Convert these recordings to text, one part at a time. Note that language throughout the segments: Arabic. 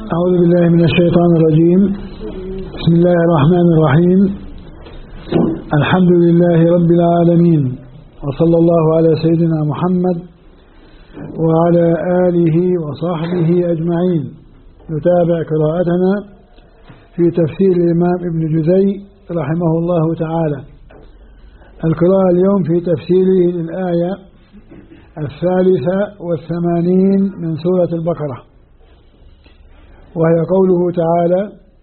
أعوذ بالله من الشيطان الرجيم. بسم الله الرحمن الرحيم. الحمد لله رب العالمين، وصلى الله على سيدنا محمد وعلى آله وصحبه أجمعين. نتابع قراءتنا في تفسير الإمام ابن جزي رحمه الله تعالى. القراءة اليوم في تفسيره للآية 83 من سورة البقرة، وهي قوله تعالى: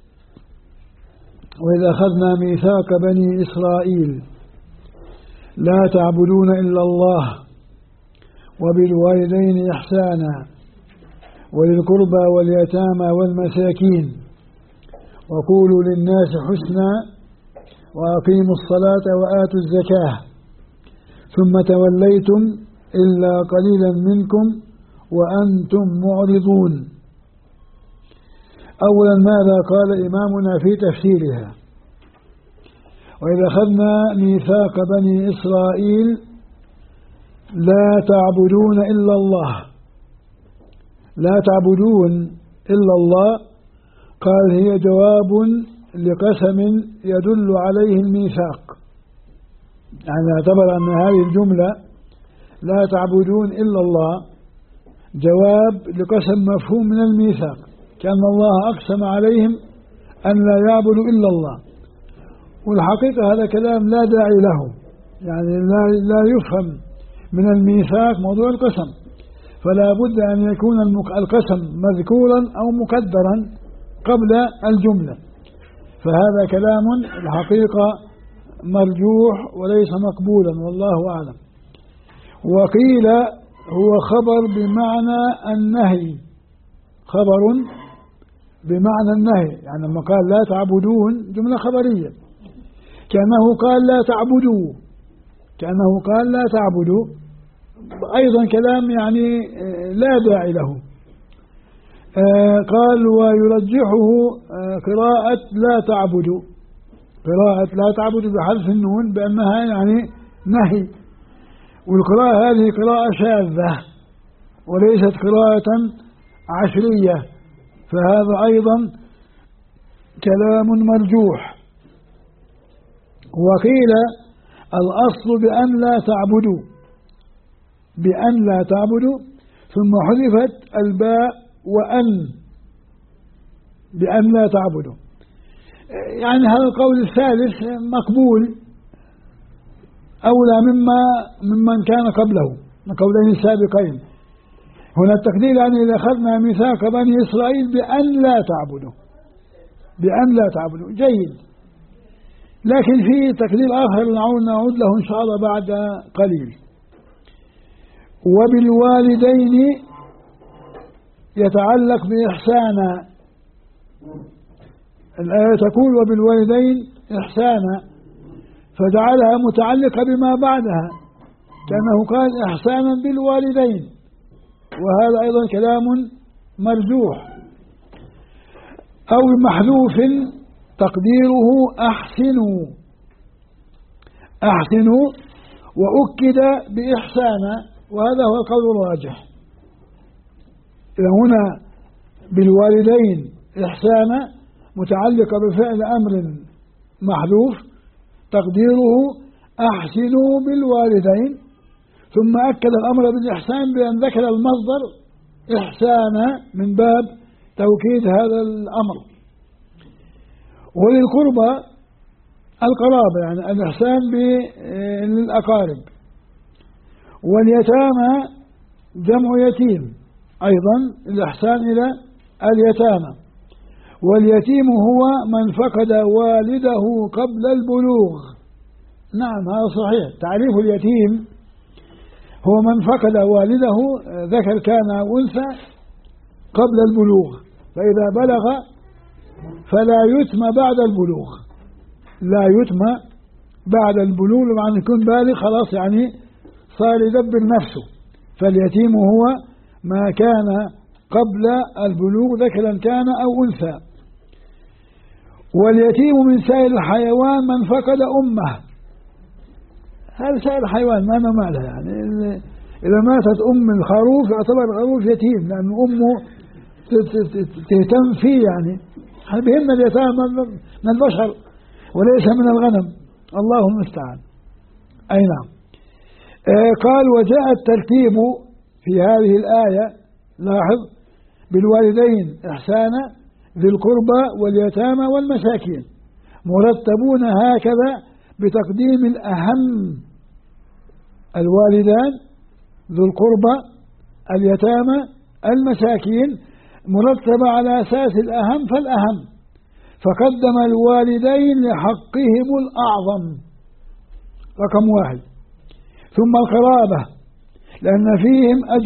وإذا أخذنا ميثاق بني إسرائيل لا تعبدون إلا الله وبالوالدين إحسانا وللقربى واليتامى والمساكين وقولوا للناس حسنا وأقيموا الصلاة وآتوا الزكاة ثم توليتم إلا قليلا منكم وأنتم معرضون. أولا، ماذا قال إمامنا في تفسيرها؟ وإذا أخذنا ميثاق بني إسرائيل لا تعبدون إلا الله، لا تعبدون إلا الله، قال هي جواب لقسم يدل عليه الميثاق، يعني اعتبر أن هذه الجملة لا تعبدون إلا الله جواب لقسم مفهوم من الميثاق، كأن الله أقسم عليهم أن لا يعبدوا إلا الله. والحقيقة هذا كلام لا داعي له، يعني لا يفهم من الميثاق موضوع القسم، فلا بد أن يكون القسم مذكورا أو مقدرا قبل الجملة، فهذا كلام الحقيقة مرجوح وليس مقبولا والله أعلم. وقيل هو خبر بمعنى النهي، خبر بمعنى النهي، يعني لما قال لا تعبدون جملة خبرية، كأنه قال لا تعبدوا، كأنه قال لا تعبدوا، أيضا كلام يعني لا داعي له. قال ويرجحه قراءة لا تعبدوا، قراءة لا تعبدوا بحذف النون بأنها يعني نهي، والقراءة هذه قراءة شاذة وليست قراءة عشرية، فهذا أيضا كلام مرجوح. وقيل الأصل بأن لا تعبدوا، بأن لا تعبدوا، ثم حذفت الباء وأن، بأن لا تعبدوا، يعني هذا القول الثالث مقبول أولى ممن كان قبله من قولين السابقين. هنا التقدير يعني إذا أخذنا ميثاق بني إسرائيل بأن لا تعبدوا، بأن لا تعبدوا جيد، لكن في تقدير آخر نعود له إن شاء الله بعد قليل. وبالوالدين يتعلق بإحسانا، الآية تقول وبالوالدين إحسانا، فجعلها متعلقة بما بعدها كأنه قال إحسانا بالوالدين، وهذا أيضا كلام مرجوح. أو محذوف تقديره أحسنوا، أحسنوا وأكد بإحسانا، وهذا هو القول الراجح. إذا هنا بالوالدين إحسانا متعلقة بفعل أمر محذوف تقديره أحسنوا بالوالدين، ثم أكد الأمر بالإحسان بأن ذكر المصدر إحسانا من باب توكيد هذا الأمر. وللقربى القرابة، يعني الإحسان للأقارب. واليتامى جمع يتيم، أيضا الإحسان إلى اليتامى. واليتيم هو من فقد والده قبل البلوغ، نعم هذا صحيح، تعريف اليتيم هو من فقد والده ذكر كان أو أنثى قبل البلوغ، فإذا بلغ فلا يتم بعد البلوغ، لا يتم بعد البلوغ، مع أن يكون بالغ خلاص يعني صار يدبر نفسه. فاليتيم هو ما كان قبل البلوغ ذكرا كان أو أنثى. واليتيم من سائر الحيوان من فقد أمه، هذا سائر الحيوان ما مالها، يعني إذا ماتت أم الخروف يعتبر الخروف يتيم، لأن أمه تهتم فيه يعني. بهمنا اليتامى من البشر وليس من الغنم. الله المستعان. أي نعم. قال وجاء الترتيب في هذه الآية، لاحظ، بالوالدين إحسانا ذي القربى واليتامى والمساكين، مرتبون هكذا بتقديم الأهم، الوالدان ذو القربى اليتامى المساكين، مرتبة على أساس الأهم فالأهم، فقدم الوالدين لحقهم الأعظم رقم 1، ثم القرابة لأن فيهم أجر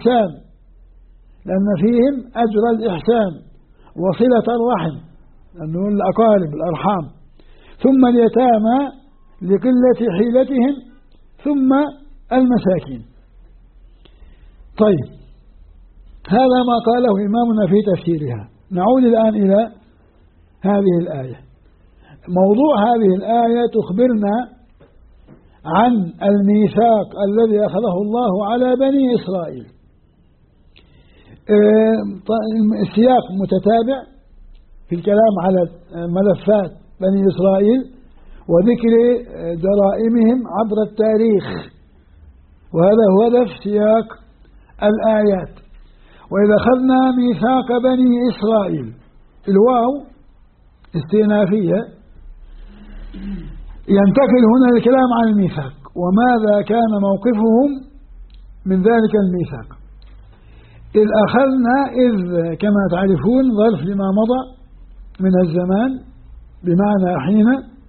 الإحسان وصلة الرحم لأنه الأقارب الأرحام، ثم اليتامى لقلة حيلتهم، ثم المساكين. طيب، هذا ما قاله إمامنا في تفسيرها. نعود الآن إلى هذه الآية. موضوع هذه الآية تخبرنا عن الميثاق الذي أخذه الله على بني إسرائيل. السياق متتابع في الكلام على ملفات بني إسرائيل وذكر جرائمهم عبر التاريخ، وهذا هو هدف سياق الآيات. وإذا أخذنا ميثاق بني إسرائيل، الواو استئنافية، ينتقل هنا الكلام عن الميثاق وماذا كان موقفهم من ذلك الميثاق. إذ أخذنا، إذ كما تعرفون ظرف لما مضى من الزمان بمعنى حين،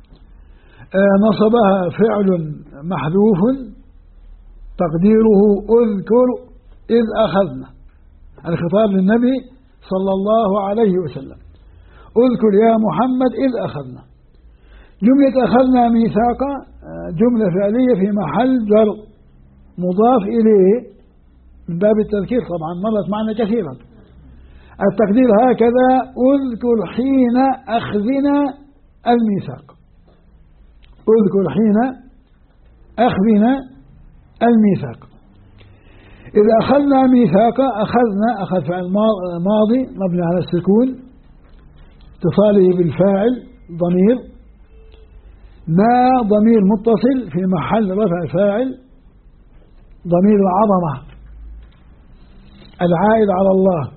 نصبها فعل محذوف تقديره اذكر إذ أخذنا، الخطاب للنبي صلى الله عليه وسلم، اذكر يا محمد إذ أخذنا. جملة أخذنا ميثاقا جملة فعلية في محل جر مضاف إليه من باب التذكير، طبعا مرت معنا كثيرا. التقدير هكذا: اذكر حين أخذنا الميثاق، اذكر حين أخذنا الميثاق. إذا أخذنا ميثاقا، أخذ فعل ماضي مبني على السكون اتصاله بالفاعل ضمير، ما ضمير متصل في محل رفع فاعل ضمير العظمة العائد على الله.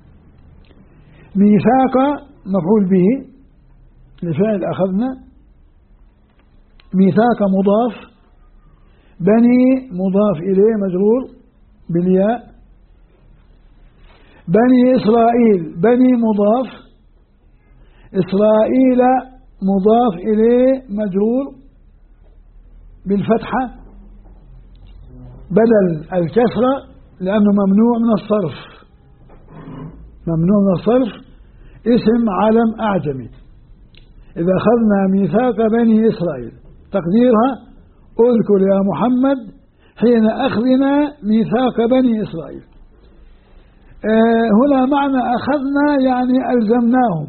ميثاق مفعول به لفعل أخذنا، ميثاق مضاف، بني مضاف إليه مجرور بالياء، بني إسرائيل بني مضاف، إسرائيل مضاف إليه مجرور بالفتحة بدل الكسرة لأنه ممنوع من الصرف، ممنوع من الصرف، اسم علم أعجمي. إذا أخذنا ميثاق بني إسرائيل تقديرها اذكر يا محمد حين أخذنا ميثاق بني إسرائيل. هنا معنى أخذنا يعني ألزمناهم،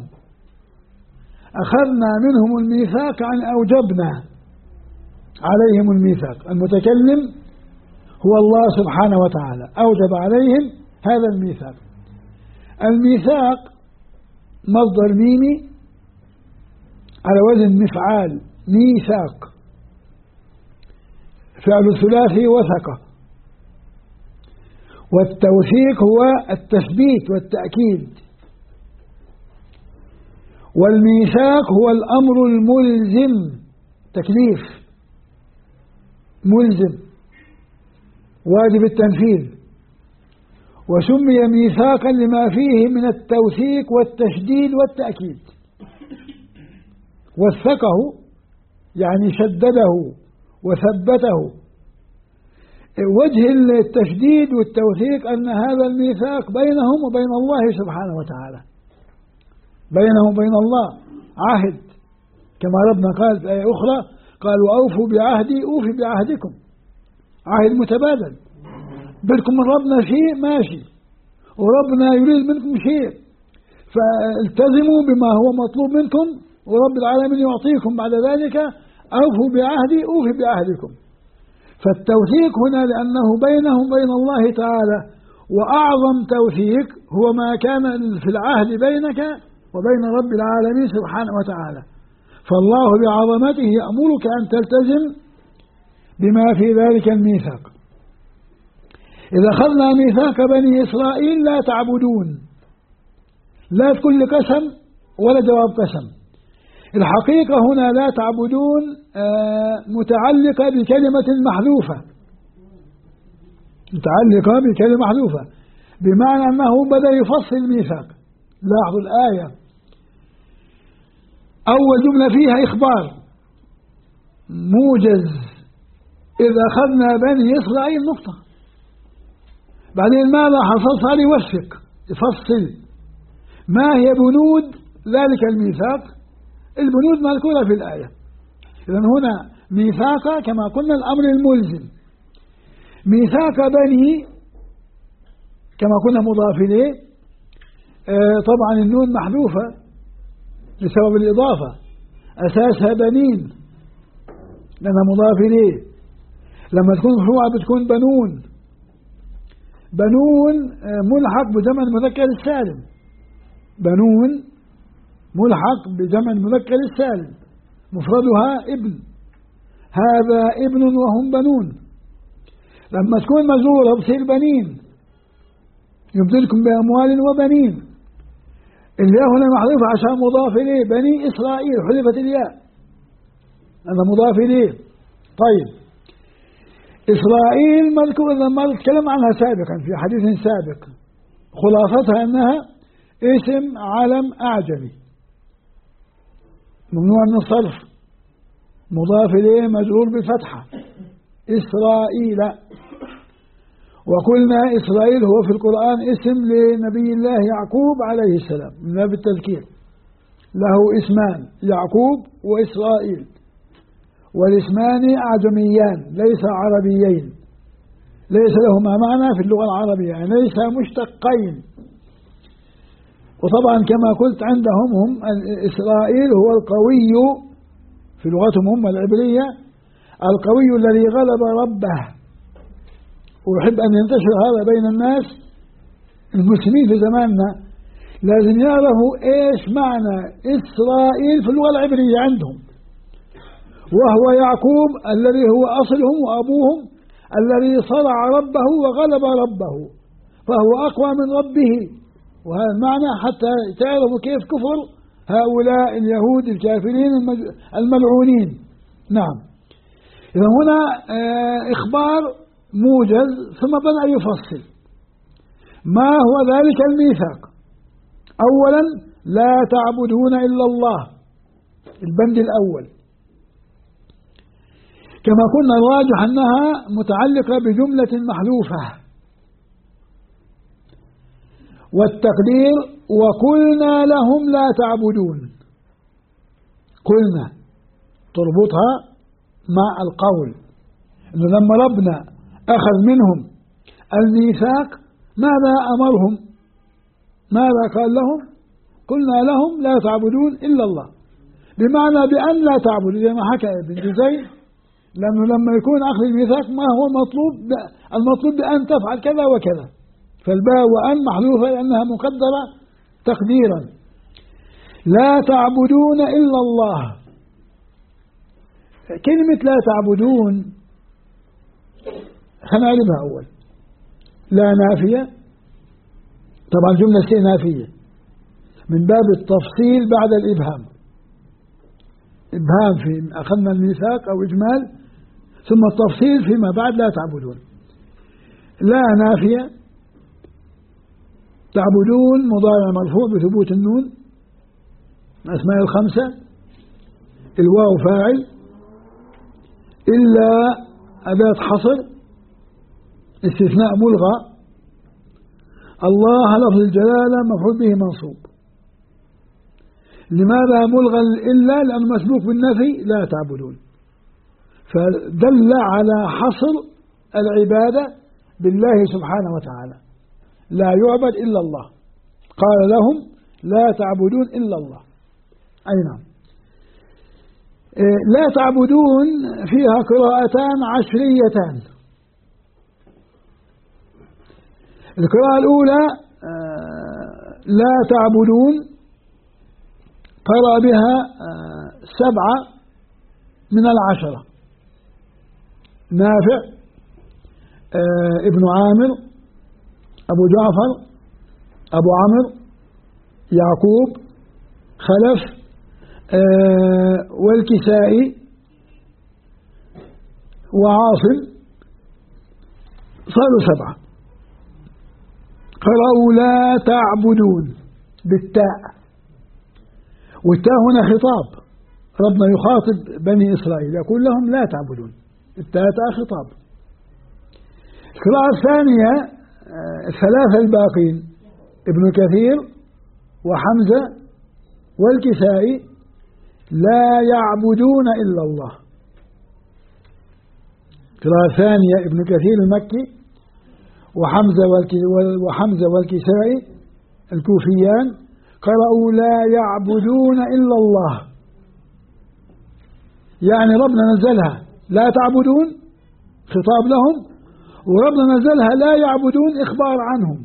أخذنا منهم الميثاق عن أوجبنا عليهم الميثاق. المتكلم هو الله سبحانه وتعالى، أوجب عليهم هذا الميثاق. الميثاق مصدر ميمي على وزن مفعال، ميثاق، فعل الثلاثي وثقة، والتوثيق هو التثبيت والتأكيد، والميثاق هو الأمر الملزم، تكليف ملزم واجب التنفيذ، وسمي ميثاقا لما فيه من التوثيق والتشديد والتأكيد. وثقه يعني شدده وثبته. وجه التشديد والتوثيق أن هذا الميثاق بينهم وبين الله سبحانه وتعالى، بينهم وبين الله عهد، كما ربنا قال في آية أخرى: قال وأوفوا بعهدي أوفي بعهدكم، عهد متبادل، بدكم من ربنا شيء ماشي وربنا يريد منكم شيء، فالتزموا بما هو مطلوب منكم ورب العالمين يعطيكم بعد ذلك. أوفوا بعهدي أوفي بعهدكم. فالتوثيق هنا لأنه بينهم بين الله تعالى، وأعظم توثيق هو ما كان في العهد بينك وبين رب العالمين سبحانه وتعالى. فالله بعظمته يأمرك أن تلتزم بما في ذلك الميثاق. إذا أخذنا ميثاق بني إسرائيل لا تعبدون، لا تكون قسم ولا جواب قسم. الحقيقة هنا لا تعبدون متعلقة بكلمة محذوفة، متعلقة بكلمة محذوفة، بمعنى أنه بدأ يفصل الميثاق. لاحظوا الآية، أول جملة فيها إخبار موجز، إذا أخذنا بني إسرائيل نقطة. بعدين ماذا حصل؟ صار يوثق يفصل ما هي بنود ذلك الميثاق. البنود مذكورة في الآية. إذن هنا ميثاق كما قلنا الأمر الملزم. ميثاق بني كما قلنا مضاف إليه، طبعا النون محذوفة بسبب الإضافة، أساسها بنين لأنها مضاف إليه. لما تكون مرفوعة بتكون بنون. بنون ملحق بجمع المذكر السالم، بنون ملحق بجمع المذكر السالم، مفردها ابن، هذا ابن وهم بنون. لما تكون مجرورة بصير بنين، يبدلكم بأموال وبنين. الياء هنا محذوفة عشان مضاف إليه، بني إسرائيل حذفت الياء، هذا مضاف إليه. طيب إسرائيل مذكور لما نتكلم عنها سابقا في حديث سابق، خلاصتها أنها اسم علم أعجمي ممنوع من الصرف، مضاف إليه مجرور بالفتحة، إسرائيل. وقلنا إسرائيل هو في القرآن اسم لنبي الله يعقوب عليه السلام من باب التذكير، له اسمان يعقوب وإسرائيل، والاسمان أعجميان ليس عربيين، ليس لهما معنى في اللغة العربية، يعني ليس مشتقين. وطبعا كما قلت عندهم هم إسرائيل هو القوي في لغتهم هم العبرية، القوي الذي غلب ربه. ويحب أن ينتشر هذا بين الناس المسلمين في زماننا، لازم يعرفوا إيش معنى إسرائيل في اللغة العبرية عندهم، وهو يعقوب الذي هو أصلهم وأبوهم الذي صرع ربه وغلب ربه، فهو أقوى من ربه. وهذا المعنى حتى تعرفوا كيف كفر هؤلاء اليهود الكافرين الملعونين. نعم. إذا هنا إخبار موجز ثم بدأ يفصل ما هو ذلك الميثاق. أولا لا تعبدون إلا الله، البند الأول. كما قلنا الراجح أنها متعلقة بجملة محذوفة، والتقدير وقلنا لهم لا تعبدون. قلنا تربطها مع القول، إنه لما ربنا أخذ منهم الميثاق ماذا أمرهم؟ ماذا قال لهم؟ قلنا لهم لا تعبدون إلا الله، بمعنى بأن لا تعبدوا، زي ما حكى ابن جزي، لأنه لما يكون أخذ الميثاق ما هو المطلوب بأن تفعل كذا وكذا، فالباء وأن محذوفة لأنها مقدرة تقديرا. لا تعبدون إلا الله، كلمة لا تعبدون هنعرفها أول. لا نافية، طبعا جملة استئنافية من باب التفصيل بعد الإبهام، إبهام في أخذنا الميثاق أو إجمال، ثم التفصيل فيما بعد لا تعبدون. لا نافية، تعبدون مضارع مرفوع بثبوت النون، الأسماء الخمسة، الواو فاعل، إلا أداة حصر، استثناء ملغى، الله لفظ الجلالة مفعول به منصوب. لماذا ملغى إلا؟ لأنه مسبوق بالنفي لا تعبدون، فدل على حصر العبادة بالله سبحانه وتعالى، لا يعبد إلا الله. قال لهم لا تعبدون إلا الله. أي نعم. لا تعبدون فيها قراءتان عشريتان، القراءة الأولى لا تعبدون قرأ بها 7 من 10: نافع، ابن عامر، أبو جعفر، أبو عمرو، يعقوب، خلف، والكسائي وعاصم، صاروا 7. قرأوا لا تعبدون بالتاء، والتاء هنا خطاب، ربنا يخاطب بني إسرائيل يقول لهم لا تعبدون، التاء خطاب. القراءة الثانية 3 الباقين: ابن كثير وحمزة والكسائي، لا يعبدون إلا الله. القراءة الثانية ابن كثير المكي وحمزة والكسائي الكوفيان قرأوا لا يعبدون إلا الله، يعني ربنا نزلها لا تعبدون خطاب لهم، وربنا نزلها لا يعبدون إخبار عنهم.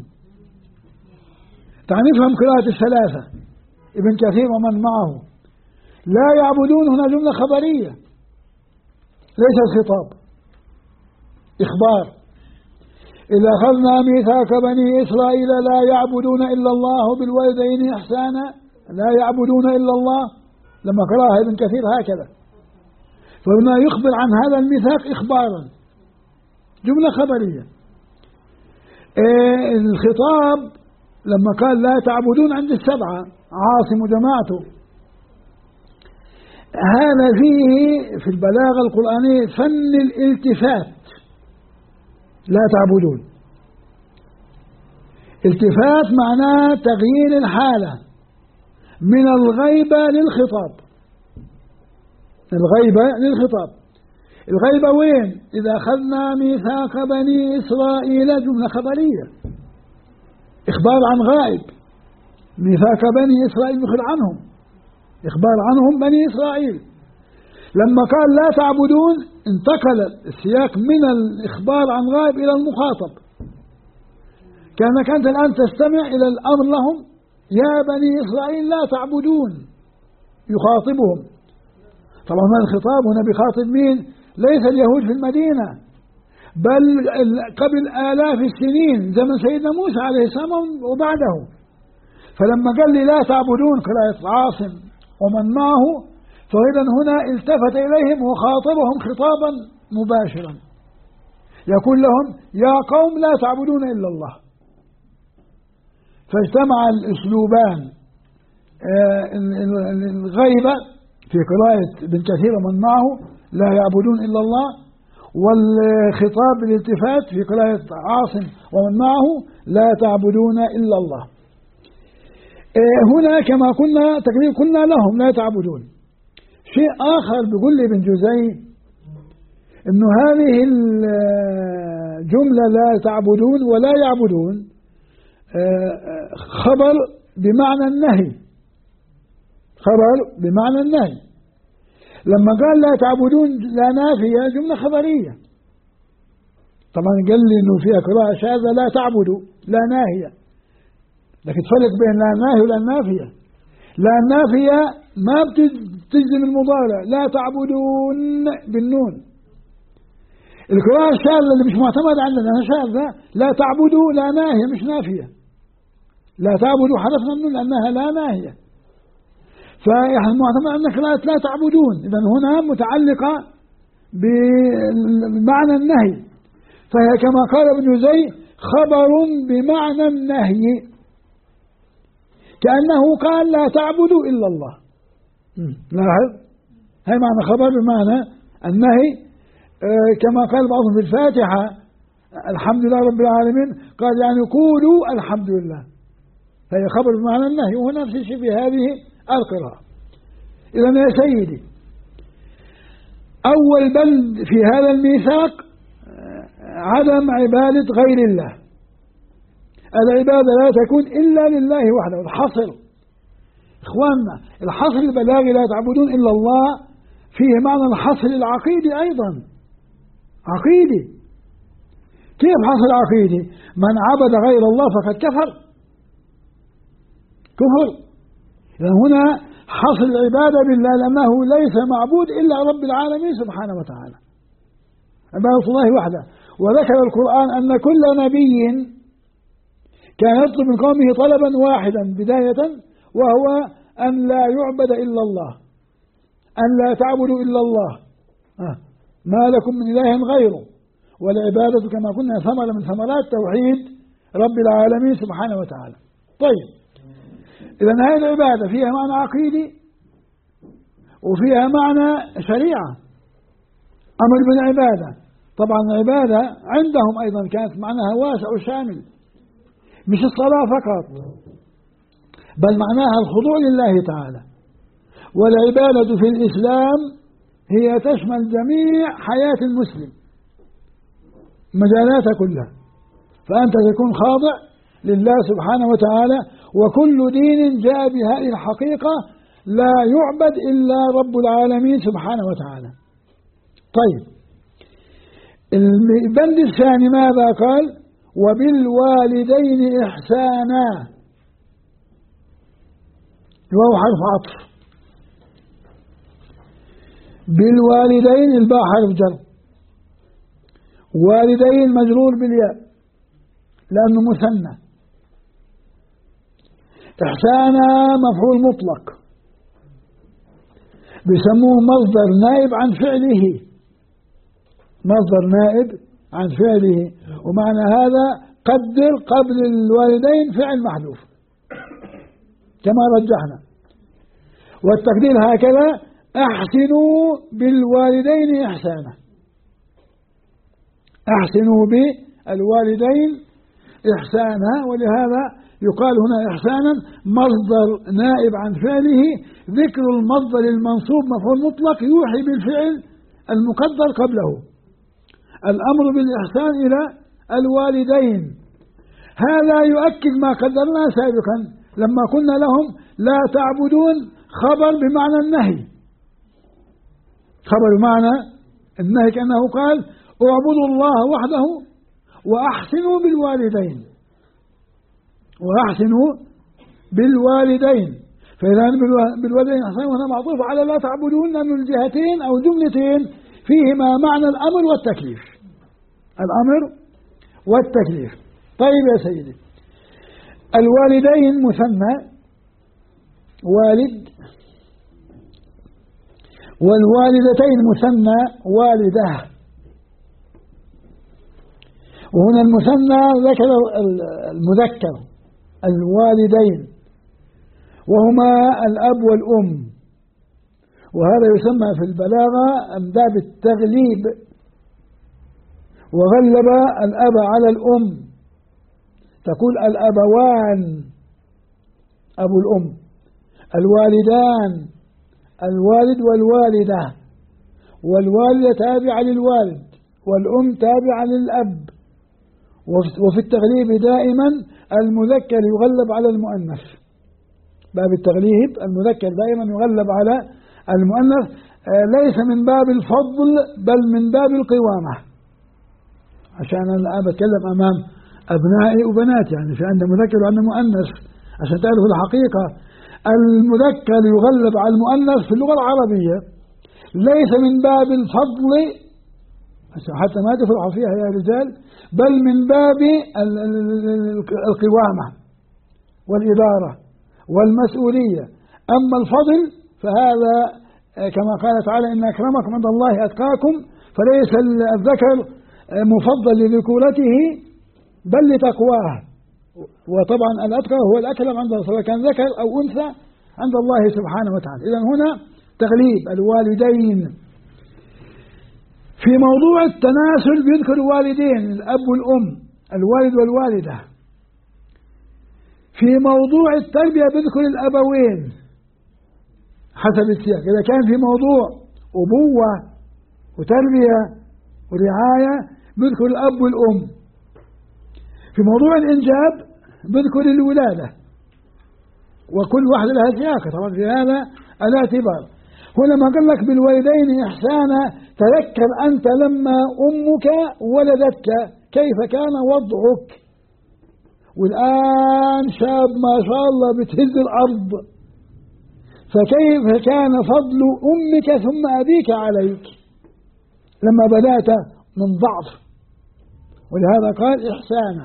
تعال نفهم قراءة ال3: ابن كثير ومن معه. لا يعبدون هنا جملة خبرية ليست خطاب، إخبار. إذا أخذنا ميثاق بني إسرائيل لا يعبدون إلا الله بالوالدين إحسانا، لا يعبدون إلا الله، لما قرأها ابن كثير هكذا، فهنا يخبر عن هذا الميثاق إخبارا، جملة خبرية. الخطاب لما قال لا تعبدون عند 7 عاصم وجماعته، هذا فيه في البلاغة القرآنية فن الالتفات. لا تعبدون، التفات معناه تغيير الحالة من الغيبة للخطاب. الغيبة للخطاب. الغيبة وين؟ إذا أخذنا ميثاق بني إسرائيل، جملة خبرية، إخبار عن غائب. ميثاق بني إسرائيل يخبر عنهم، إخبار عنهم بني إسرائيل. لما قال لا تعبدون انتقل السياق من الإخبار عن غائب إلى المخاطب، كأنك أنت الآن تستمع إلى الأمر لهم: يا بني إسرائيل لا تعبدون، يخاطبهم. طبعا الخطاب هنا بخاطب مين؟ ليس اليهود في المدينة، بل قبل آلاف السنين زمن سيدنا موسى عليه السلام وبعده. فلما قال لي لا تعبدون قراءة عاصم ومن معه، فإذا هنا التفت إليهم وخاطبهم خطابا مباشرا، يقول لهم: يا قوم لا تعبدون إلا الله. فاجتمع الأسلوبان، الغيبة في قراءة ابن كثير ومن معه لا يعبدون إلا الله، والخطاب بالالتفات في قراءة عاصم ومن معه لا تعبدون إلا الله. هنا كما قلنا لهم لا تعبدون. شيء آخر بيقول لي ابن جزي إنه هذه الجملة لا تعبدون ولا يعبدون خبر بمعنى النهي، خبر بمعنى النهي. لما قال لا تعبدون لا نافية، جملة خبرية. طبعا قال لي إنه فيها قراءة شاذة لا تعبدوا لا ناهية، لكن تفرق بين لا ناهية ولا نافية. لا نافية ما بتجزم المضارع، لا تعبدون بالنون. القراءة الشاذة اللي مش معتمد عندنا شاذة، لا تعبدوا لا ناهية مش نافية، لا تعبدوا حذفنا النون لأنها لا ناهية، فالمعتمد عندنا قراءة لا تعبدون. إذا هنا متعلقة بمعنى النهي، فهي كما قال ابن جزي خبر بمعنى النهي، كأنه قال لا تعبدوا إلا الله. لاحظ، هي معنى خبر بمعنى النهي. كما قال بعضهم في الفاتحة الحمد لله رب العالمين، قال يعني قولوا الحمد لله، فهي خبر بمعنى النهي، وهو نفس الشيء في هذه القراءة. إذا يا سيدي، أول بند في هذا الميثاق عدم عبادة غير الله. العبادة لا تكون إلا لله وحده. الحصر إخواننا، الحصر البلاغي لا تعبدون إلا الله فيه معنى الحصر العقيدي أيضا، عقيدي. كيف حصل عقيدي؟ من عبد غير الله فقد كفر. إذن هنا حصل العبادة بالله لأنه ليس معبود إلا رب العالمين سبحانه وتعالى، عبادة الله وحده. وذكر القرآن أن كل نبي كان يطلب من قومه طلبا واحدا بداية، وهو أن لا يعبد إلا الله، أن لا تعبدوا إلا الله، ما لكم من إله غيره. والعبادة كما قلنا ثمرة من ثمرات توحيد رب العالمين سبحانه وتعالى. طيب، إذن هذه العبادة فيها معنى عقيدي وفيها معنى شريعة، أمر بالعبادة. طبعا العبادة عندهم أيضا كانت معناها واسع وشامل، مش الصلاة فقط، بل معناها الخضوع لله تعالى. والعبادة في الإسلام هي تشمل جميع حياة المسلم، مجالاتها كلها، فأنت تكون خاضع لله سبحانه وتعالى. وكل دين جاء بهذه الحقيقة، لا يعبد إلا رب العالمين سبحانه وتعالى. طيب، البند الثاني ماذا قال؟ وبالوالدين إحسانا، وهو حرف عطف. بالوالدين الباء حرف جر، والدين مجرور بالياء لأنه مثنى. إحسانا مفعول مطلق، بيسموه مصدر نائب عن فعله، مصدر نائب عن فعله. ومعنى هذا قدر قبل الوالدين فعل محذوف كما رجحنا. والتقدير هكذا: أحسنوا بالوالدين إحسانا. أحسنوا بالوالدين إحسانا، ولهذا يقال هنا إحسانا مصدر نائب عن فعله. ذكر المصدر المنصوب مفعول مطلق يوحي بالفعل المقدر قبله. الأمر بالإحسان إلى الوالدين، هذا يؤكد ما قدرناه سابقا لما قلنا لهم لا تعبدون، خبر بمعنى النهي، خبر بمعنى النهي، كأنه قال اعبدوا الله وحده وأحسنوا بالوالدين، وأحسنوا بالوالدين. فإذا بالوالدين إحسان هنا معطوف على لا تعبدون من الجهتين أو جملتين فيهما معنى الأمر والتكليف، الأمر والتكليف. طيب يا سيدي، الوالدين مثنى والد، والوالدتين مثنى والدة. وهنا المثنى ذكر المذكر الوالدين، وهما الأب والأم. وهذا يسمى في البلاغة من باب التغليب، وغلب الأب على الأم، تقول الأبوان أبو الأم، الوالدان الوالد والوالدة، والوالدة تابعة للوالد، والأم تابعة للأب. وفي التغليب دائما المذكر يغلب على المؤنث، باب التغليب المذكر دائما يغلب على المؤنث، ليس من باب الفضل بل من باب القوامة، عشان أنا بتكلم أمام أبنائي وبناتي، يعني في عندنا مذكر وعندنا مؤنث عشان تعرفوا الحقيقة. المذكر يغلب على المؤنث في اللغة العربية ليس من باب الفضل حتى ما تفرحوا فيها يا رجال، بل من باب القوامة والإدارة والمسؤولية. أما الفضل فهذا كما قال تعالى إن أكرمكم عند الله أتقاكم، فليس الذكر مفضل لذكورته بل لتقواه. وطبعا الأتقى هو الأكرم عند الله سواء كان ذكر أو أنثى عند الله سبحانه وتعالى. إذن هنا تغليب الوالدين. في موضوع التناسل بيذكر الوالدين الأب والأم، الوالد والوالدة. في موضوع التربية بيذكر الأبوين حسب السياق. إذا كان في موضوع أبوة وتربية ورعاية بيذكر الأب والأم. في موضوع الإنجاب بيذكر الولادة، وكل واحدة لها سياقة طبعا في هذا الاعتبار. هنا ما قال لك بالوالدين إحسانا، تذكر أنت لما أمك ولدتك كيف كان وضعك، والآن شاب ما شاء الله بتهز الأرض، فكيف كان فضل أمك ثم أبيك عليك لما بدأت من ضعف. ولهذا قال إحسانا.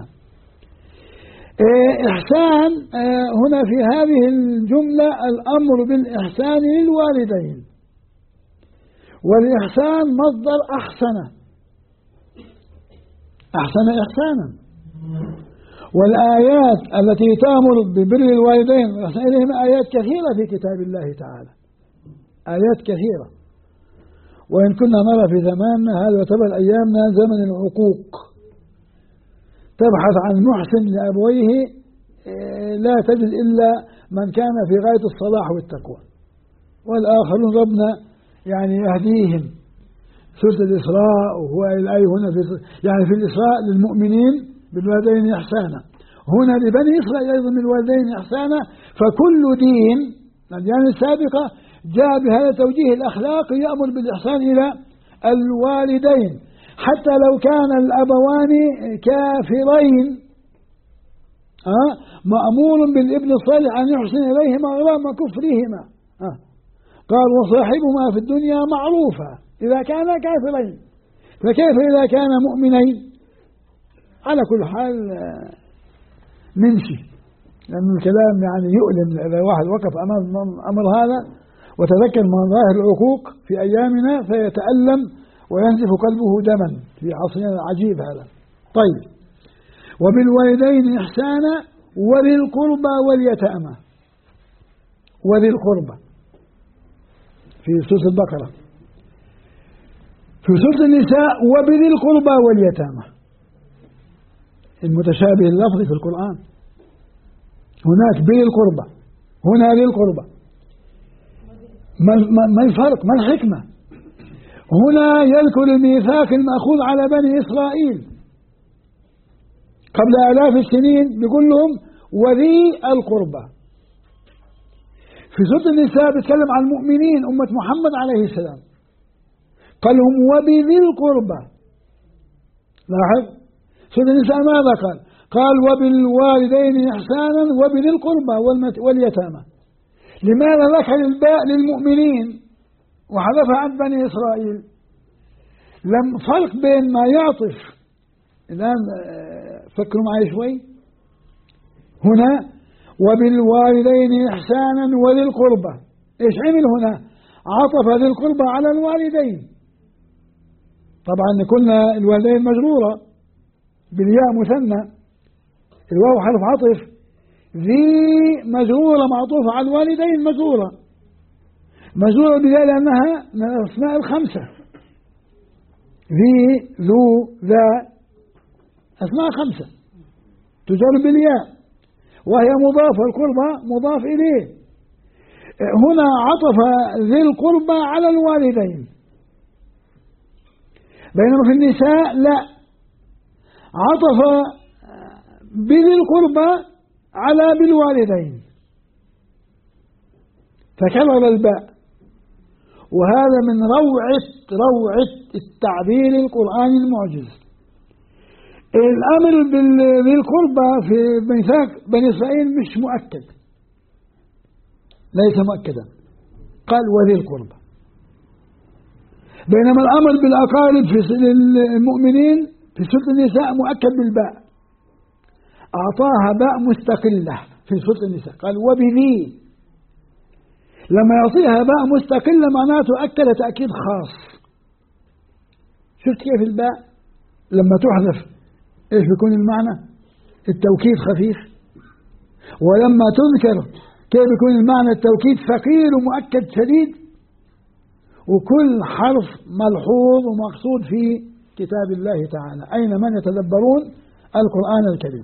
إحسان هنا في هذه الجملة الأمر بالإحسان للوالدين، والإحسان مصدر أحسن، أحسن إحسانا. والآيات التي تأمر ببر الوالدين والإحسان إليهم آيات كثيرة في كتاب الله تعالى، آيات كثيرة. وإن كنا نرى في زماننا هذا يعتبر أيامنا زمن العقوق، تبحث عن محسن لأبويه لا تجد إلا من كان في غاية الصلاح والتقوى، والآخرون ربنا يعني يهديهم. سورة الإسراء وهو الآية هنا يعني في الإسراء للمؤمنين بالوالدين إحسانا، هنا لبني إسرائيل أيضا بالوالدين إحسانا. فكل دين الأديان السابقة جاء بهذا التوجيه الأخلاقي يأمر بالإحسان إلى الوالدين، حتى لو كان الأبوان كافرين مأمور بالابن الصالح أن يحسن إليهما رغم كفرهما. قال وصاحبهما في الدنيا معروفا إذا كانا كافرين، فكيف إذا كان مؤمنين؟ على كل حال نمشي، لأن الكلام يعني يؤلم إذا واحد وقف أمام أمر هذا وتذكر مظاهر العقوق في أيامنا فيتألم وينزف قلبه دما في عصرنا العجيب هذا. طيب، وبالوالدين إحسانا وذي القربى واليتامى. وذي القربى في سورة البقرة، في سورة النساء وبذي القربى واليتامى، المتشابه اللفظي في القرآن. هناك بذي القربى، هنا ذي القربى. ما الفرق؟ ما الحكمة؟ هنا يذكر الميثاق المأخوذ على بني إسرائيل قبل آلاف السنين، بيقول لهم وذي القربى. في سورة النساء بيتكلم عن المؤمنين أمة محمد عليه السلام، قال لهم وبذي القربى. لاحظ سورة النساء ماذا قال؟ قال وبالوالدين إحسانا وبذي القربى واليتامى. لماذا ذكر الباء للمؤمنين وحذفها عن بني إسرائيل؟ لم فرق بين ما يعطف، الآن فكروا معي شوي، هنا وبالوالدين إحسانا وذي القربى، إيش عمل هنا؟ عطف ذي القربى على الوالدين. طبعا قلنا الوالدين مجرورة بالياء مثنى، الواو حرف عطف، ذي مجرورة معطوفة على الوالدين، مجرورة بذلك لأنها من الأسماء الخمسة، ذي ذو ذا أسماء خمسة تجر بالياء وهي مضافة، القربى مضاف إليه. هنا عطف ذي القربى على الوالدين، بينما في النساء لا، عطف بذي القربى على بالوالدين فكرر الباء. وهذا من روعة التعبير القرآني المعجز. الأمر بالقربى في ميثاق بني إسرائيل مش مؤكد، ليس مؤكدا، قال وذي القربى. بينما الأمر بالأقارب في المؤمنين في سورة النساء مؤكد بالباء، أعطاها باء مستقلة في سورة النساء، قال وبذي. لما يعطيها باء مستقلة معناته أكد تأكيد خاص. شفت كيف الباء لما تحذف إيش بيكون المعنى؟ التوكيد خفيف، ولما تذكر كيف بيكون المعنى؟ التوكيد ثقيل ومؤكد شديد، وكل حرف ملحوظ ومقصود في كتاب الله تعالى. أين من يتدبرون القرآن الكريم؟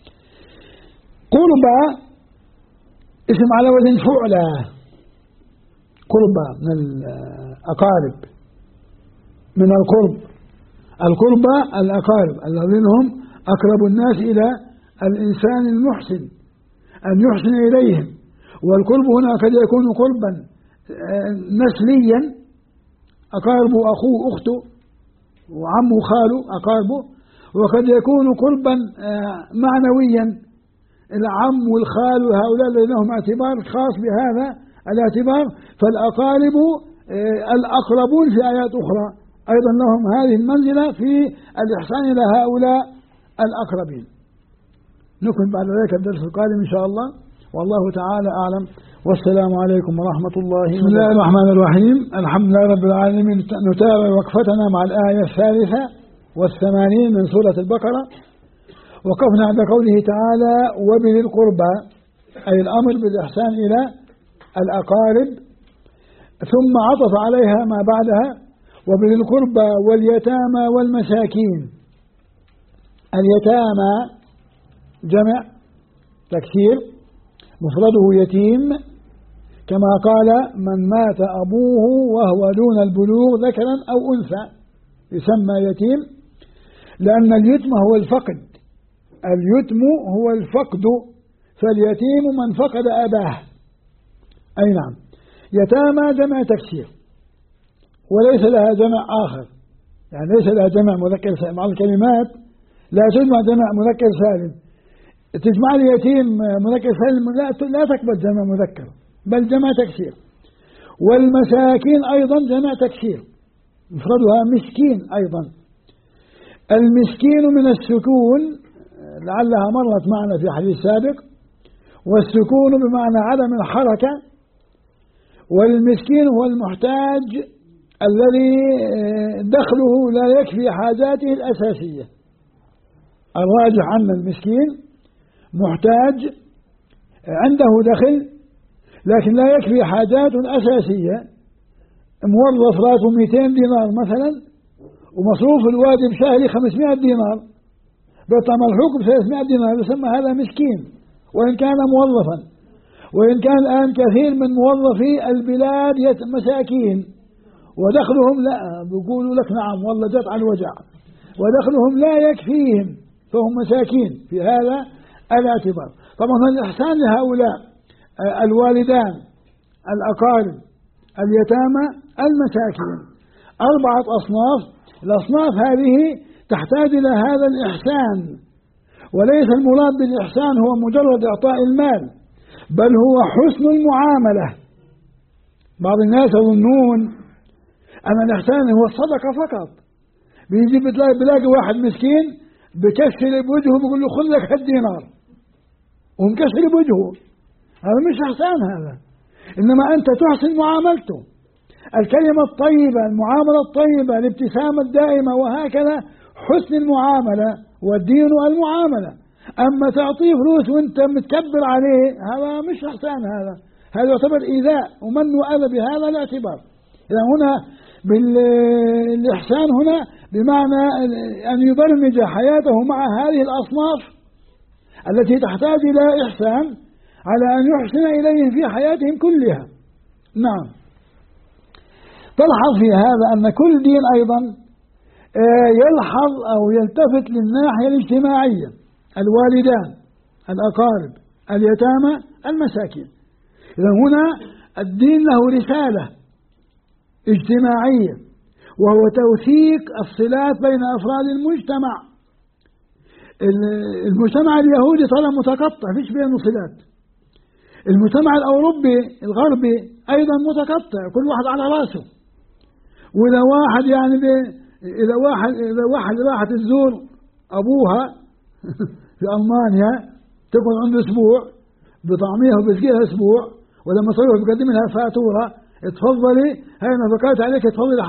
قربى اسم على وزن فعلى، قربى من الأقارب، من القرب. القربى الأقارب الذين هم أقرب الناس إلى الإنسان المحسن، أن يحسن إليهم. والقرب هنا قد يكون قربا نسليا، أقاربه أخوه أخته وعمه خاله أقاربه، وقد يكون قربا معنويا، العم والخال وهؤلاء لهم اعتبار خاص بهذا الاعتبار. فالأقارب الأقربون في آيات أخرى أيضا لهم هذه المنزلة في الإحسان إلى هؤلاء الأقربين. نكمل بعد ذلك الدرس القادم إن شاء الله، والله تعالى أعلم، والسلام عليكم ورحمة الله وبركاته. بسم الله الرحمن الرحيم، الحمد لله رب العالمين. نتابع وقفتنا مع الآية 83 من سورة البقرة. وقفنا عند قوله تعالى وبذي القربى، أي الأمر بالإحسان إلى الأقارب، ثم عطف عليها ما بعدها وبذي القربى واليتامى والمساكين. اليتامى جمع تكسير، مفرده يتيم، كما قال من مات أبوه وهو دون البلوغ ذكرا أو أنثى يسمى يتيم، لأن اليتم هو الفقد، اليتم هو الفقد، فاليتيم من فقد أباه. أي نعم، يتامى جمع تكسير وليس لها جمع آخر، يعني ليس لها جمع مذكر سالم. مع الكلمات لا تجمع جمع مذكر سالم، تجمع اليتيم مذكر سالم لا تقبل جمع مذكر بل جمع تكسير. والمساكين أيضا جمع تكسير، مفردها مسكين أيضا. المسكين من السكون، لعلها مرت معنا في حديث سابق، والسكون بمعنى عدم الحركة. والمسكين هو المحتاج الذي دخله لا يكفي حاجاته الأساسية. الراجح أن المسكين محتاج عنده دخل لكن لا يكفي حاجاته الأساسية، موظف راتبه 200 دينار مثلا ومصروف الواجب شهري 500 دينار، بيطلع ملحوق ب 300 دينار، يسمى هذا مسكين وإن كان موظفا. وإن كان الآن كثير من موظفي البلاد مساكين ودخلهم لا، بيقولوا لك نعم والله جت على الوجع، ودخلهم لا يكفيهم فهم مساكين في هذا الاعتبار. طبعا الإحسان لهؤلاء الوالدان الأقارب اليتامى المساكين 4 أصناف. الأصناف هذه تحتاج إلى هذا الإحسان، وليس المراد بالإحسان هو مجرد إعطاء المال، بل هو حسن المعاملة. بعض الناس يظنون أن الإحسان هو الصدقة فقط، بيجي بلاقي واحد مسكين بكسر بوجهه بيقول له خذ لك $1 ومكسر بوجهه، هذا مش إحسان هذا، إنما أنت تحسن معاملته، الكلمة الطيبة، المعاملة الطيبة، الابتسامة الدائمة، وهكذا حسن المعاملة، والدين المعاملة. أما تعطيه فلوس وأنت متكبر عليه هذا مش إحسان، هذا يعتبر إيذاء ومن وأذى بهذا الاعتبار. إذا هنا بالإحسان هنا بمعنى أن يبرمج حياته مع هذه الأصناف التي تحتاج إلى إحسان على أن يحسن إليهم في حياتهم كلها. نعم، تلحظ في هذا أن كل دين أيضا يلحظ أو يلتفت للناحية الاجتماعية، الوالدان الأقارب اليتامى المساكين. إذا هنا الدين له رسالة اجتماعية، وهو توثيق الصلات بين أفراد المجتمع. المجتمع اليهودي طالع متقطع فيش بينه صلات، المجتمع الأوروبي الغربي أيضا متقطع، كل واحد على راسه. وإذا واحد يعني إذا واحد راحت تزور أبوها في ألمانيا تقعد عنده أسبوع بطعميها وبسقيها أسبوع، ولما تروح بقدم لها فاتورة اتفضلي هاي نفقات عليك، اتفضلي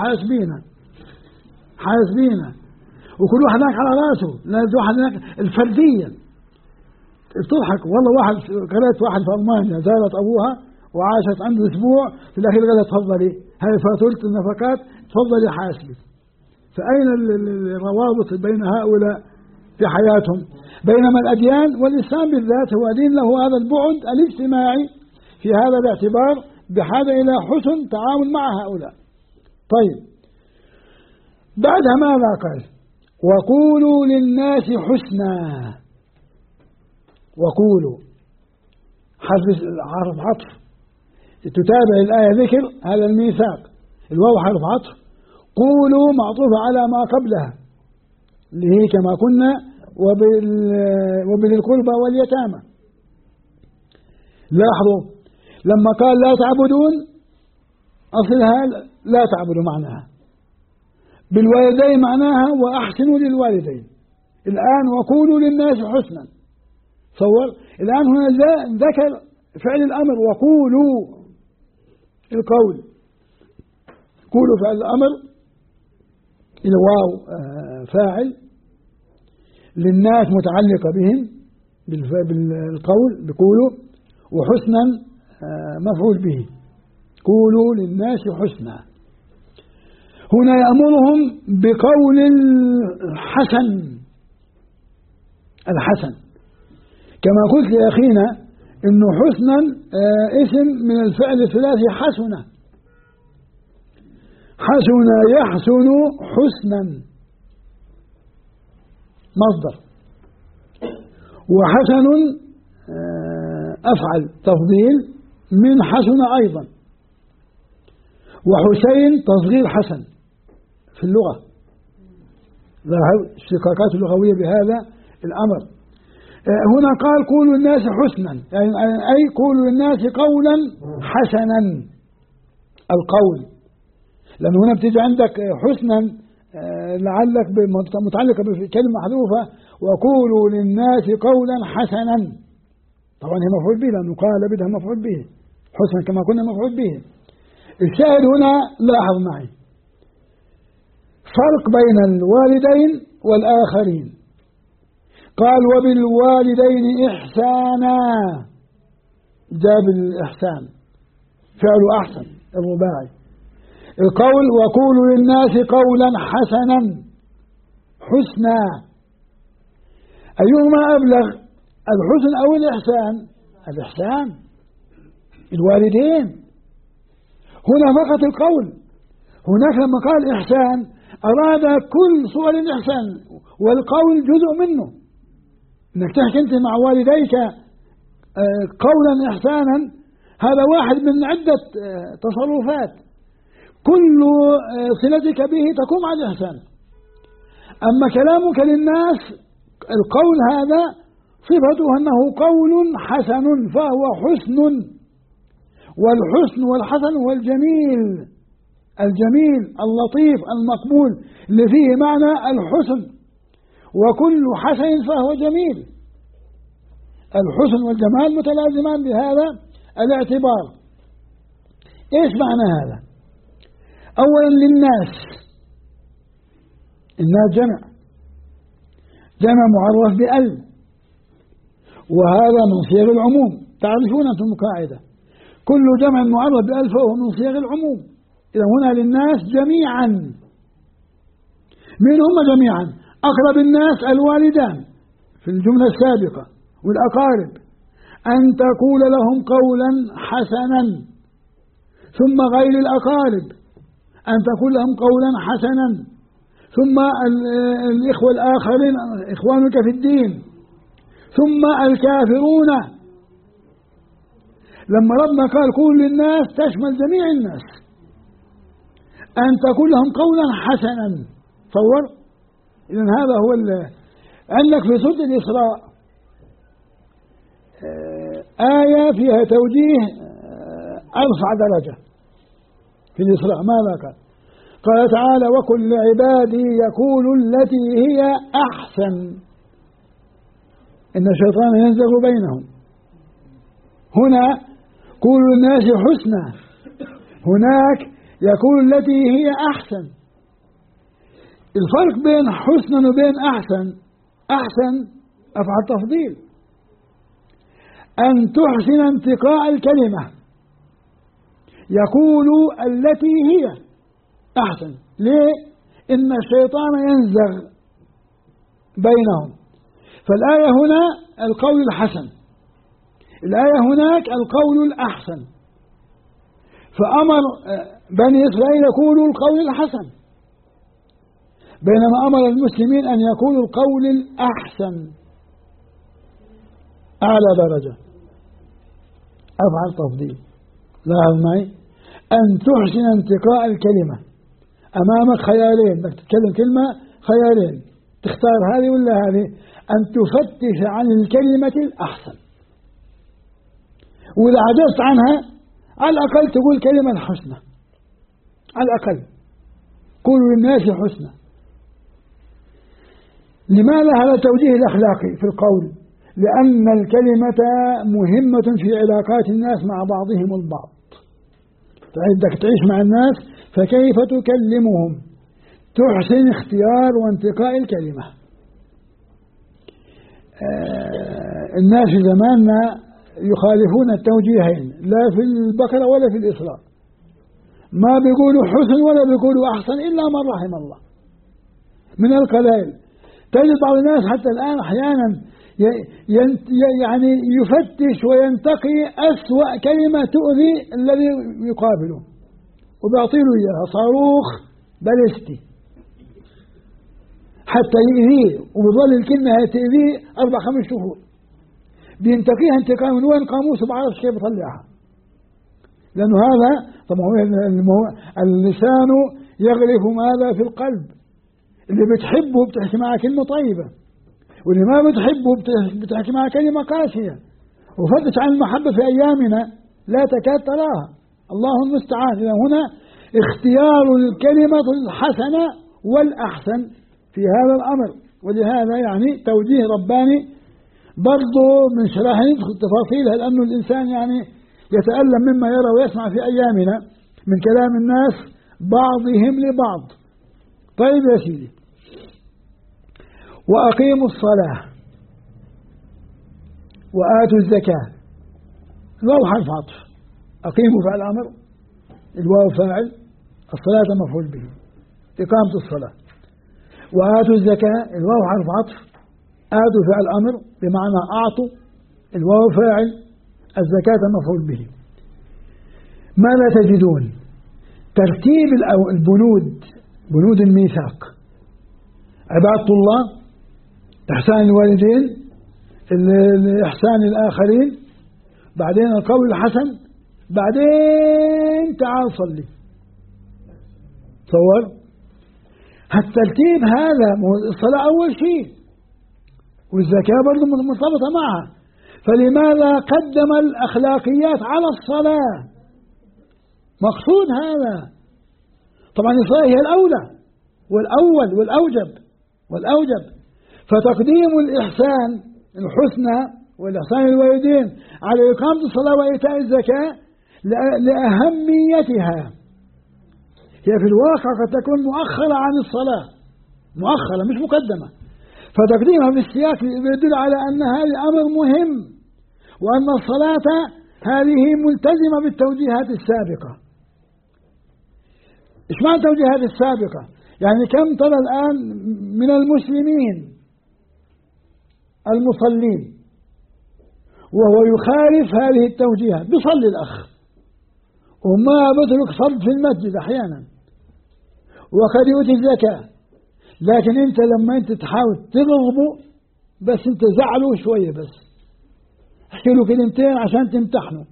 حاسبينا، وكل واحد هناك على راسه، لازم واحد هناك الفردية. بتضحك والله، قرأت واحد في ألمانيا زارت أبوها وعاشت عنده أسبوع، في الأخير قالت تفضلي هاي فاتورة النفقات، تفضلي حاسبي. فأين الروابط بين هؤلاء في حياتهم؟ بينما الأديان والإسلام بالذات هو دين له هذا البعد الاجتماعي في هذا الاعتبار، بحاجة إلى حسن تعامل مع هؤلاء. طيب، بعدها ماذا قال؟ وقولوا للناس حسنا. وقولوا حرف عطف تتابع الآية ذكر هذا الميثاق، الواو حرف عطف، قولوا معطوفة على ما قبلها اللي هي كما كنا وبذي القربى واليتامى. لاحظوا لما قال لا تعبدون أصلها لا تعبدوا معناها، بالوالدين معناها وأحسنوا للوالدين. الآن وقولوا للناس حسنا، تصور الآن هنا ذكر فعل الأمر وقولوا القول، قولوا فعل الأمر، الواو فاعل، للناس متعلقة بهم بالقول بقولوا، وحسنا مفعول به، قولوا للناس حسنا. هنا يأمرهم بقول الحسن، الحسن كما قلت لأخينا إنه حسنا اسم من الفعل الثلاثي حسن، حسن يحسن حسنا مصدر، وحسن أفعل تفضيل من حسن أيضا، وحسين تصغير حسن في اللغة، ظهر الاشتقاقات اللغوية بهذا الأمر. هنا قال قولوا الناس حسنا، يعني أي قولوا للناس قولا حسنا، القول، لأن هنا بتيجي عندك حسنا لعلك متعلقة بكلمة محذوفة، وقولوا للناس قولا حسنا، طبعا هي مفعول به لأنه قال بدها مفعول به، حسنا كما كنا مفعول به. الشاهد هنا لاحظ معي فرق بين الوالدين والآخرين. قال وبالوالدين إحسانا، جاب الإحسان فعل أحسن الرباعي. القول وقولوا للناس قولا حسنا حسنا، أيهما أبلغ الحسن أو الإحسان؟ الإحسان، الوالدين. هنا فقط القول، هناك لما قال إحسان أراد كل صور الإحسان، والقول جزء منه، إنك تحكي أنت مع والديك قولا إحسانا، هذا واحد من عدة تصرفات، كل صلتك به تكون مع الإحسان. أما كلامك للناس القول هذا صفته أنه قول حسن، فهو حسن، والحسن والحسن هو الجميل، الجميل اللطيف المقبول اللي فيه معنى الحسن، وكل حسن فهو جميل. الحسن والجمال متلازمان بهذا الاعتبار. ايش معنى هذا؟ اولا للناس، الناس جمع معرف بأل، وهذا من صيغ العموم، تعرفون أنتم القاعدة كل جمع معرف بأل فهو من صيغ العموم. إذا هنا للناس جميعا، من هم جميعا؟ أقرب الناس الوالدان في الجملة السابقة، والأقارب، أن تقول لهم قولا حسنا، ثم غير الأقارب أن تقول لهم قولا حسنا، ثم الإخوة الآخرين إخوانك في الدين، ثم الكافرون. لما ربنا قال قول للناس تشمل جميع الناس، أن تقول لهم قولا حسنا، تصور. إذن هذا هو عندك في سورة الإسراء آية فيها توجيه أرفع درجة في الإسراء. ماذا قال؟ قال تعالى وقل لعبادي يقولوا التي هي أحسن إن الشيطان ينزغ بينهم. هنا قولوا للناس حسنى، هناك يقول التي هي أحسن. الفرق بين حسنا وبين أحسن، أحسن أفعل تفضيل، أن تحسن انتقاء الكلمة. يقول التي هي أحسن، ليه؟ إن الشيطان ينزغ بينهم. فالآية هنا القول الحسن، الآية هناك القول الأحسن، فأمر بني إسرائيل يقولوا القول الحسن، بينما أمر المسلمين أن يقولوا القول الأحسن، أعلى درجة، أفعل تفضيل. لاحظ معي، أن تحسن انتقاء الكلمة. أمامك خيارين، أنك تتكلم كلمة، خيارين تختار هذه ولا هذه. أن تفتش عن الكلمة الأحسن، وإذا عجزت عنها على الأقل تقول كلمة حسنى، على الأقل قولوا للناس حسنى. لماذا هذا التوجيه الأخلاقي في القول؟ لأن الكلمة مهمة في علاقات الناس مع بعضهم البعض. بدك تعيش مع الناس، فكيف تكلمهم؟ تحسن اختيار وانتقاء الكلمة. الناس في زماننا يخالفون التوجيهين، لا في البقرة ولا في الإسراء، ما بيقولوا حسن ولا بيقولوا أحسن إلا من رحم الله من القلائل. تجد بعض الناس حتى الآن أحيانا يعني يفتش وينتقي أسوأ كلمة تؤذي الذي يقابله وبيعطيله إياها صاروخ باليستي حتى يؤذيه، وبظل الكلمة تؤذيه 4-5 شهور، بينتقيها انتقاء من وين قاموسه ما بعرفش كيف يطلعها، لأنه هذا طبعا اللسان يغرف ماذا في القلب. اللي بتحبه بتحكي معه كلمة طيبة، واللي ما بتحبه بتحكي معه كلمة قاسية. وفتش عن المحبة في أيامنا لا تكاد تراها، الله المستعان. إذا هنا اختيار الكلمة الحسنة والأحسن في هذا الأمر، ولهذا يعني توجيه رباني برضو من شرح ندخل تفاصيلها، لأنه الإنسان يعني يتألم مما يرى ويسمع في أيامنا من كلام الناس بعضهم لبعض. طيب يا سيدي، وأقيموا الصلاة وآتوا الزكاة. الواو حرف عطف، أقيموا فعل أمر، الواو فاعل، الصلاة مفعول به، إقامة الصلاة. وآتوا الزكاة، الواو حرف عطف، آتوا فعل أمر بمعنى أعطوا، الواو فاعل، الزكاة مفعول به. ماذا تجدون؟ ترتيب البنود، بنود الميثاق: عبادة الله، إحسان الوالدين، الإحسان الآخرين، بعدين القول الحسن، بعدين تعال صلي. تصور هالترتيب هذا، الصلاة أول شيء والزكاة برضو مرتبطة معها، فلماذا قدم الأخلاقيات على الصلاة؟ مقصود هذا. طبعا الصلاة هي الأولى والأول والأوجب، فتقديم الإحسان الحسنى والإحسان الوالدين على إقامة الصلاة وإيتاء الزكاة لأهميتها. هي في الواقع قد تكون مؤخرة عن الصلاة، مؤخرة مش مقدمة، فتقديمها في السياق يدل على أن هذا أمر مهم، وأن الصلاة هذه ملتزمة بالتوجيهات السابقة. إيش معنى التوجيهات السابقة؟ يعني كم ترى الآن من المسلمين المصلين وهو يخالف هذه التوجيهات، بيصلي الأخ وما بترك صلب في المسجد أحيانا، وقد يؤتي الزكاة، لكن أنت لما أنت تحاول تغضبه بس أنت زعله شوية، بس احكي له كلمتين عشان تمتحنه.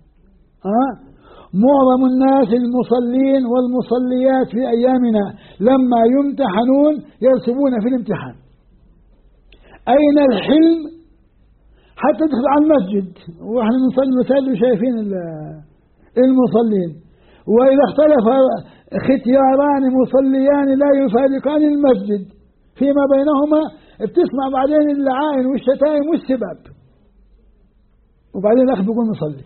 معظم الناس المصلين والمصليات في أيامنا لما يمتحنون يرسبون في الامتحان. أين الحلم حتى تدخل على المسجد وإحنا نصلي المساجد وشايفين المصلين، وإذا اختلف ختياران مصليان لا يفارقان المسجد فيما بينهما بتسمع بعدين اللعائن والشتائم والسباب، وبعدين الأخ بيقول مصلي.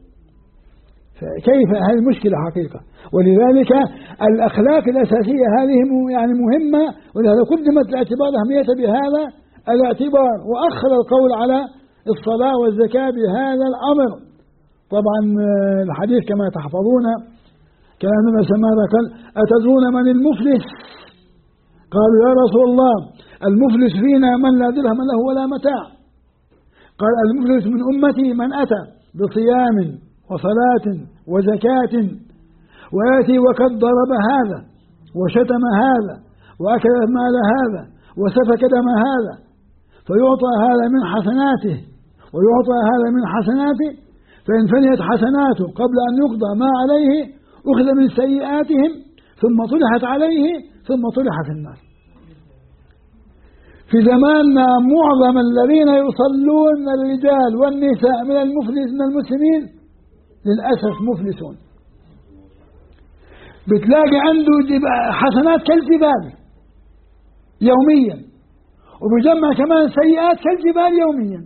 كيف؟ هذه المشكلة حقيقة. ولذلك الأخلاق الأساسية هذه يعني مهمة، ولهذا قدمت الاعتبار أهميتها بهذا الاعتبار، وأخر القول على الصلاة والزكاة بهذا الأمر. طبعا الحديث كما تحفظون كان النبي صلى الله عليه وسلم قال: أتدرون من المفلس؟ قالوا: يا رسول الله المفلس فينا من لا درهم له ولا متاع. قال: المفلس من أمتي من أتى بصيام وصلاة وزكاة ويأتي وقد ضرب هذا وشتم هذا وأكل مال هذا وسفك دم هذا، فيعطى هذا من حسناته ويعطى هذا من حسناته، فإن فنيت حسناته قبل أن يقضى ما عليه أخذ من سيئاتهم ثم طرحت عليه ثم طرح في النار. في زماننا معظم الذين يصلون من الرجال والنساء من المسلمين للأسف مفلسون. بتلاقي عنده حسنات كالجبال يوميا، وبيجمع كمان سيئات كالجبال يوميا.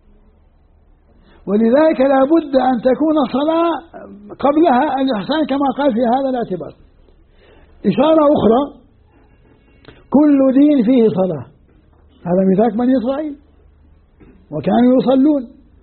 ولذلك لا بد أن تكون الصلاة قبلها الإحسان كما قال في هذا الاعتبار. إشارة أخرى: كل دين فيه صلاة، هذا ميثاق بني إسرائيل وكانوا يصلون.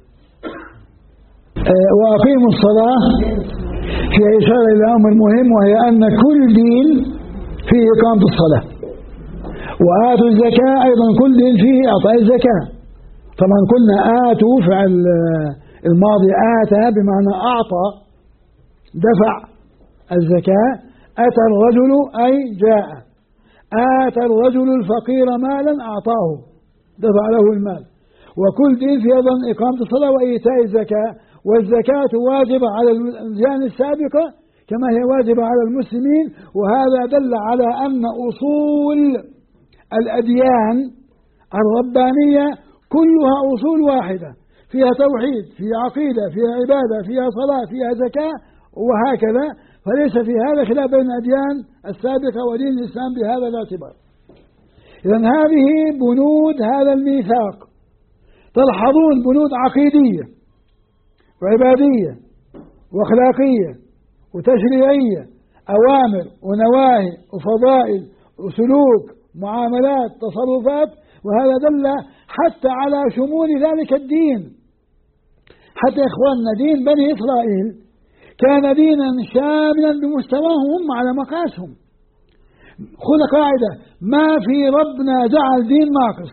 وأقيموا الصلاة في إشارة إلى أمر مهم، وهي أن كل دين فيه إقامة الصلاة. وآتوا الزكاة أيضا، كل دين فيه إعطاء الزكاة. طبعا قلنا آتوا فعل الماضي، آتى بمعنى أعطى، دفع الزكاة. أتى الرجل أي جاء، آتى الرجل الفقير مالا أعطاه، دفع له المال. وكل دين فيه أيضا إقامة الصلاة وإيتاء الزكاة. والزكاة واجبة على الأديان السابقة كما هي واجبة على المسلمين. وهذا دل على أن أصول الأديان الربانية كلها أصول واحدة، فيها توحيد، فيها عقيدة، فيها عبادة، فيها صلاة، فيها زكاة، وهكذا. فليس في هذا خلاف بين الأديان السابقة ودين الإسلام بهذا الاعتبار. إذن هذه بنود هذا الميثاق. تلحظون بنود عقيدية وعبادية وأخلاقية وتشريعية، أوامر ونواهي وفضائل وسلوك، معاملات، تصرفات. وهذا دل حتى على شمول ذلك الدين. حتى إخواننا دين بني إسرائيل كان دينا شاملا بمستواهم هم على مقاسهم. خذ قاعدة: ما في ربنا جعل دين ناقص،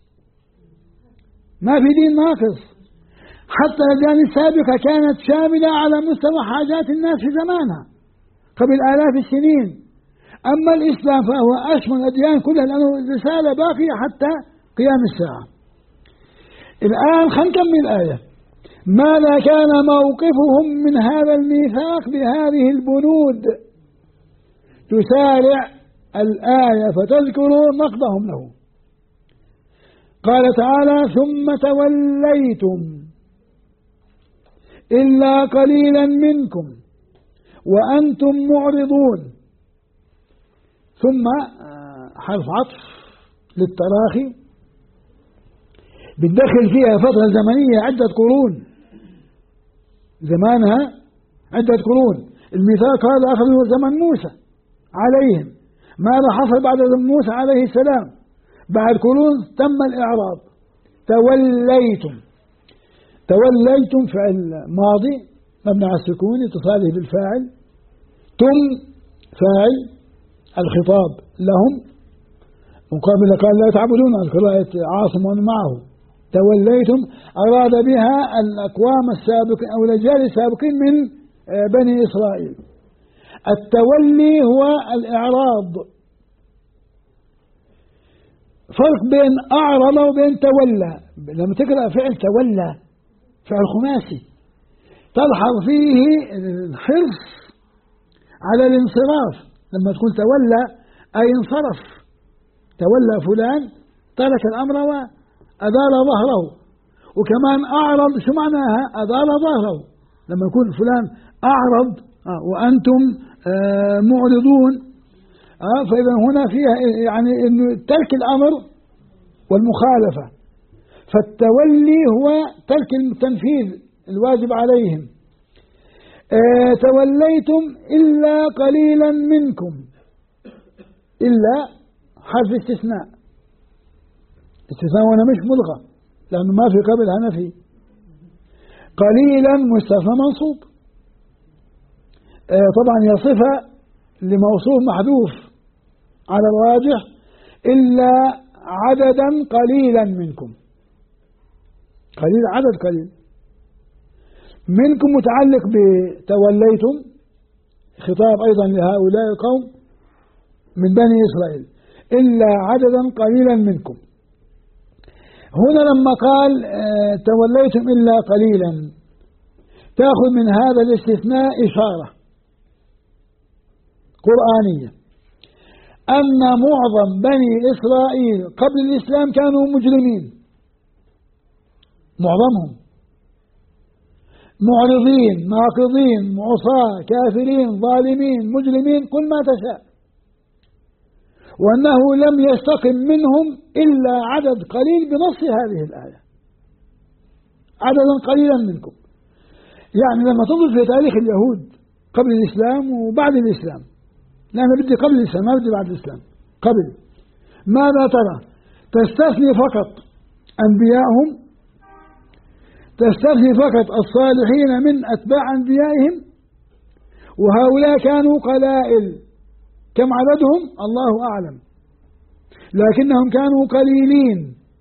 ما في دين ناقص. حتى الأديان السابقة كانت شاملة على مستوى حاجات الناس في زمانها قبل آلاف السنين. أما الإسلام فهو أشمل الأديان كلها، لأنه رسالة باقية حتى قيام الساعة. الآن خلينا نكمل الآية. ماذا كان موقفهم من هذا الميثاق بهذه البنود؟ تسارع الآية فتذكر نقضهم له. قال تعالى: ثم توليتم إلا قليلا منكم وأنتم معرضون. ثم حرف عطف للتراخي، بتدخل فيها فترة زمنية عدة قرون، زمانها عدة قرون. الميثاق هذا أخذه زمن موسى عليهم. ماذا حصل بعد موسى عليه السلام؟ بعد قرون تم الإعراض. توليتم، توليتم فعل ماضي مبني على السكون اتصاله بالفاعل، تم فاعل، الخطاب لهم، مقابل قال لا تعبدون، القراءة عاصم ومن معه. توليتم أراد بها الأقوام السابقين أو الأجيال السابقين من بني إسرائيل. التولي هو الإعراض. فرق بين أعرض وبين تولى. لما تقرأ فعل تولى فعل خماسي تلحظ فيه الحرص على الانصراف. لما تقول تولى أي انصرف، تولى فلان ترك الأمر وأدار ظهره. وكمان أعرض شو معناها؟ أدار ظهره. لما يكون فلان أعرض وأنتم معرضون، فإذا هنا فيها يعني إنه ترك الأمر والمخالفة. فالتولي هو ترك التنفيذ الواجب عليهم. توليتم إلا قليلا منكم، إلا حرف استثناء. استثناء هنا مش ملغى لأنه ما في قبلها نفي. قليلا مستثنى منصوب، طبعا هي صفة لموصوف محذوف على الراجح. إلا عددا قليلا منكم، قليل عدد قليل. منكم متعلق بتوليتم، خطاب أيضا لهؤلاء القوم من بني إسرائيل. إلا عددا قليلا منكم. هنا لما قال توليتم إلا قليلا، تأخذ من هذا الاستثناء إشارة قرآنية أن معظم بني إسرائيل قبل الإسلام كانوا مجرمين، معظمهم معرضين ناقضين عصاة كافرين ظالمين مجرمين، قل ما تشاء، وأنه لم يستقم منهم إلا عدد قليل بنص هذه الآية، عددا قليلا منكم. يعني لما تنظر في تاريخ اليهود قبل الإسلام وبعد الإسلام، لأن بدي قبل الإسلام ما بدي بعد الإسلام، قبل، ماذا ترى؟ تستثني فقط أنبيائهم، تستثني فقط الصالحين من أتباع أنبيائهم، وهؤلاء كانوا قلائل، كم عددهم؟ الله أعلم، لكنهم كانوا قليلين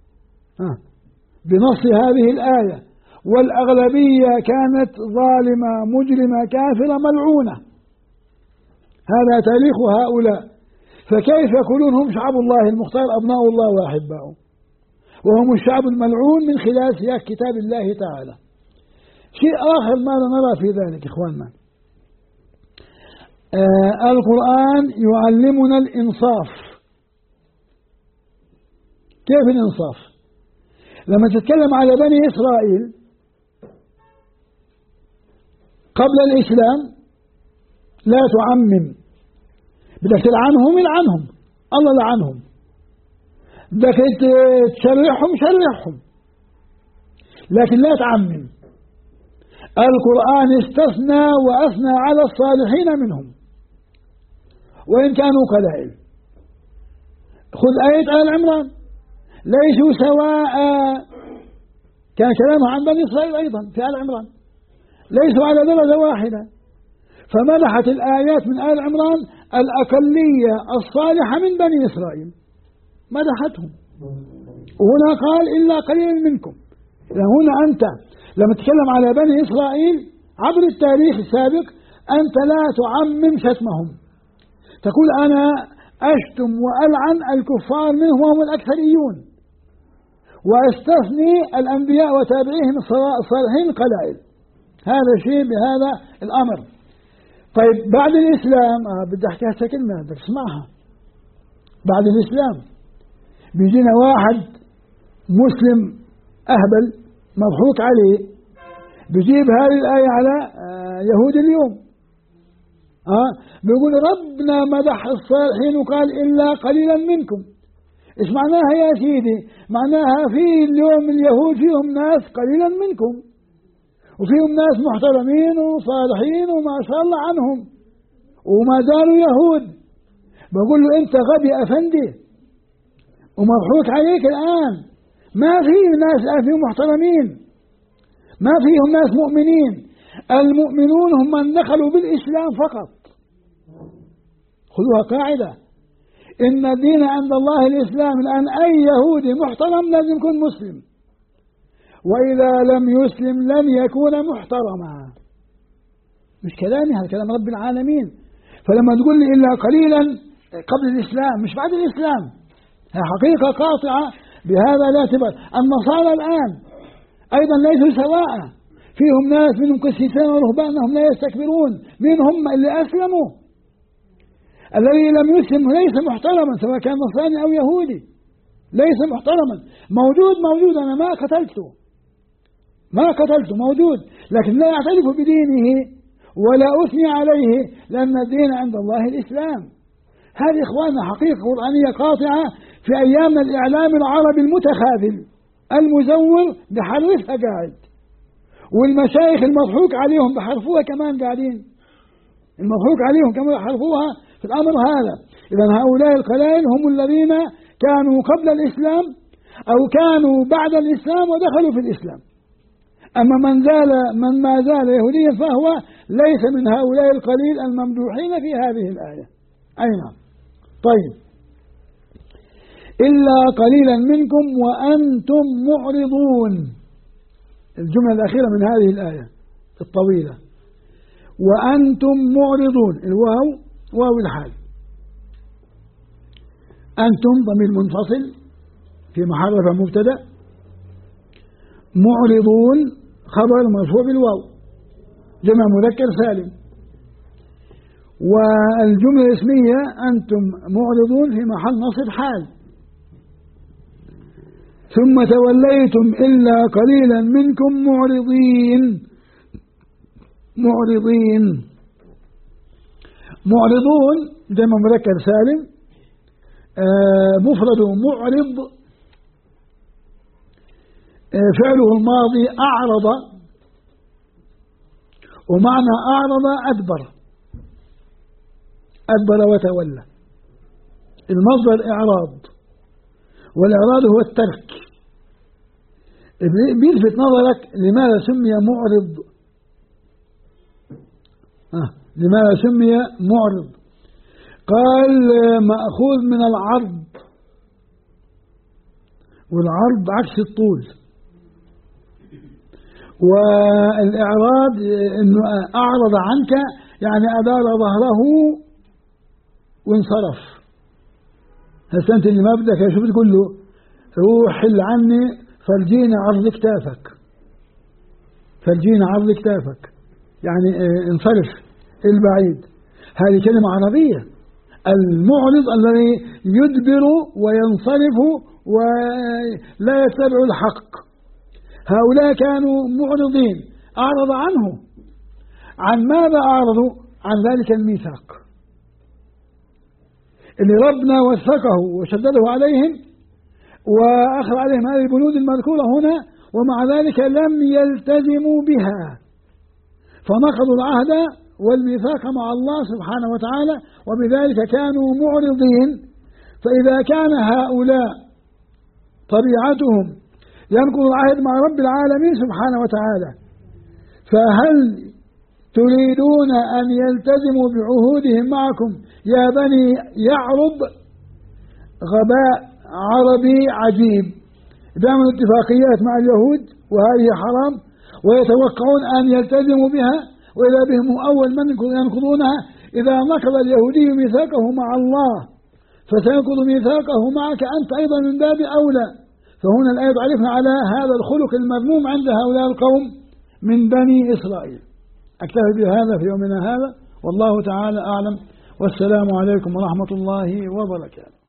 بنص هذه الآية، والأغلبية كانت ظالمة مجرمة كافرة ملعونة. هذا تاريخ هؤلاء، فكيف يقولون هم شعب الله المختار أبناء الله وأحباؤه وهم الشعب الملعون من خلال سياق كتاب الله تعالى؟ شيء آخر ماذا نرى في ذلك إخواننا؟ القرآن يعلمنا الإنصاف. كيف الإنصاف؟ لما تتكلم على بني إسرائيل قبل الإسلام لا تعمم، بدك تلعنهم العنهم، الله لعنهم، بدك تشرحهم شرحهم، لكن لا تعمم. القرآن استثنى وأثنى على الصالحين منهم وإن كانوا قلائل. خذ آية آل عمران، ليسوا سواء، كان كلامه عن بني إسرائيل أيضا في آل عمران، ليسوا على درجة واحدة، فمدحت الآيات من آل عمران الأقلية الصالحة من بني إسرائيل، مدحتهم. وهنا قال إلا قليل منكم. هنا أنت لما تتكلم على بني إسرائيل عبر التاريخ السابق أنت لا تعمم شتمهم، تقول أنا أشتم وألعن الكفار منهم وهم الأكثريون، وأستثني الأنبياء وتابعيهم الصالحين قلائل. هذا شيء بهذا الأمر. طيب بعد الإسلام بدي أحكي هسه كلمة بدك تسمعها. بعد الإسلام بيجينا واحد مسلم أهبل مضحوك عليه بيجيب هذه الآية على يهود اليوم، بيقول ربنا مدح الصالحين وقال إلا قليلا منكم. إيش معناها يا سيدي؟ معناها في اليوم اليهود فيهم ناس قليلا منكم، وفيهم ناس محترمين وصالحين وما شاء الله عنهم وما زالوا يهود. بقول له أنت غبي أفندي ومضحوك عليك الآن، ما فيه ناس الآن فيهم محترمين، ما فيهم ناس مؤمنين. المؤمنون هم من دخلوا بالإسلام فقط. خذوها قاعدة، إن الدين عند الله الإسلام. الآن أي يهودي محترم لازم يكون مسلم، وإذا لم يسلم لن يكون محترما. مش كلامي، هذا كلام رب العالمين. فلما تقول لي إلا قليلا قبل الإسلام مش بعد الإسلام، هي حقيقة قاطعة بهذا الاعتبار. النصارى الآن أيضا ليسوا سواء، فيهم ناس منهم قسيسين ورهبانهم لا يستكبرون. من هم اللي أسلموا؟ الذي لم يسلم ليس محترما سواء كان نصراني أو يهودي، ليس محترما. موجود أنا ما قتلته موجود، لكن لا يعترف بدينه ولا أثني عليه، لأن الدين عند الله الإسلام. هذه إخواننا حقيقة قرآنية قاطعة في أيامنا. الإعلام العربي المتخاذل المزور بحرفها قاعد، والمشايخ المضحوك عليهم بحرفوها كمان قاعدين، المضحوك عليهم كمان بحرفوها في الأمر هذا. إذن هؤلاء القلائل هم الذين كانوا قبل الإسلام أو كانوا بعد الإسلام ودخلوا في الإسلام. أما من ما زال يهوديا فهو ليس من هؤلاء القليل الممدوحين في هذه الآية. أي نعم. طيب، إلا قليلا منكم وأنتم معرضون. الجملة الأخيرة من هذه الآية الطويلة، وأنتم معرضون، الواو واو الحال، أنتم ضمير منفصل في محل رفع مبتدأ، معرضون خبر مرفوع بالواو، جمع مذكر سالم. والجملة الاسمية أنتم معرضون في محل نصب حال. ثم توليتم إلا قليلا منكم معرضين. معرضون جمع مذكر سالم، مفرد معرض، فعله الماضي أعرض، ومعنى أعرض أدبر وتولى. المصدر إعراض، والإعراض هو الترك. بيلفت نظرك لماذا سمي معرض؟ لماذا سمي معرض؟ قال مأخوذ من العرض، والعرض عكس الطول. والإعراض إنه أعرض عنك، يعني أدار ظهره وانصرف. هسه أنت اللي ما بدك شو بتقول له؟ روح حل عني، فرجينا عرض كتافك، يعني انصرف البعيد. هذه كلمة عربية. المعرض الذي يدبر وينصرف ولا يتبع الحق. هؤلاء كانوا معرضين، أعرض عنه. عن ماذا أعرضوا؟ عن ذلك الميثاق اللي ربنا وثقه وشدده عليهم وأخذ عليهم هذه البنود المذكورة هنا، ومع ذلك لم يلتزموا بها، فنقضوا العهد والميثاق مع الله سبحانه وتعالى، وبذلك كانوا معرضين. فإذا كان هؤلاء طبيعتهم ينقض العهد مع رب العالمين سبحانه وتعالى، فهل تريدون أن يلتزموا بعهودهم معكم يا بني يعرب؟ غباء عربي عجيب. دائما اتفاقيات مع اليهود وهذه حرام، ويتوقعون أن يلتزموا بها، وإذا بهم أول من ينقضونها. إذا نقض اليهودي ميثاقه مع الله فسينقض ميثاقه معك أنت أيضا من باب أولى. فهنا الآية تعرفنا على هذا الخلق المذموم عند هؤلاء القوم من بني إسرائيل. أكتفي بهذا في يومنا هذا، والله تعالى أعلم، والسلام عليكم ورحمة الله وبركاته.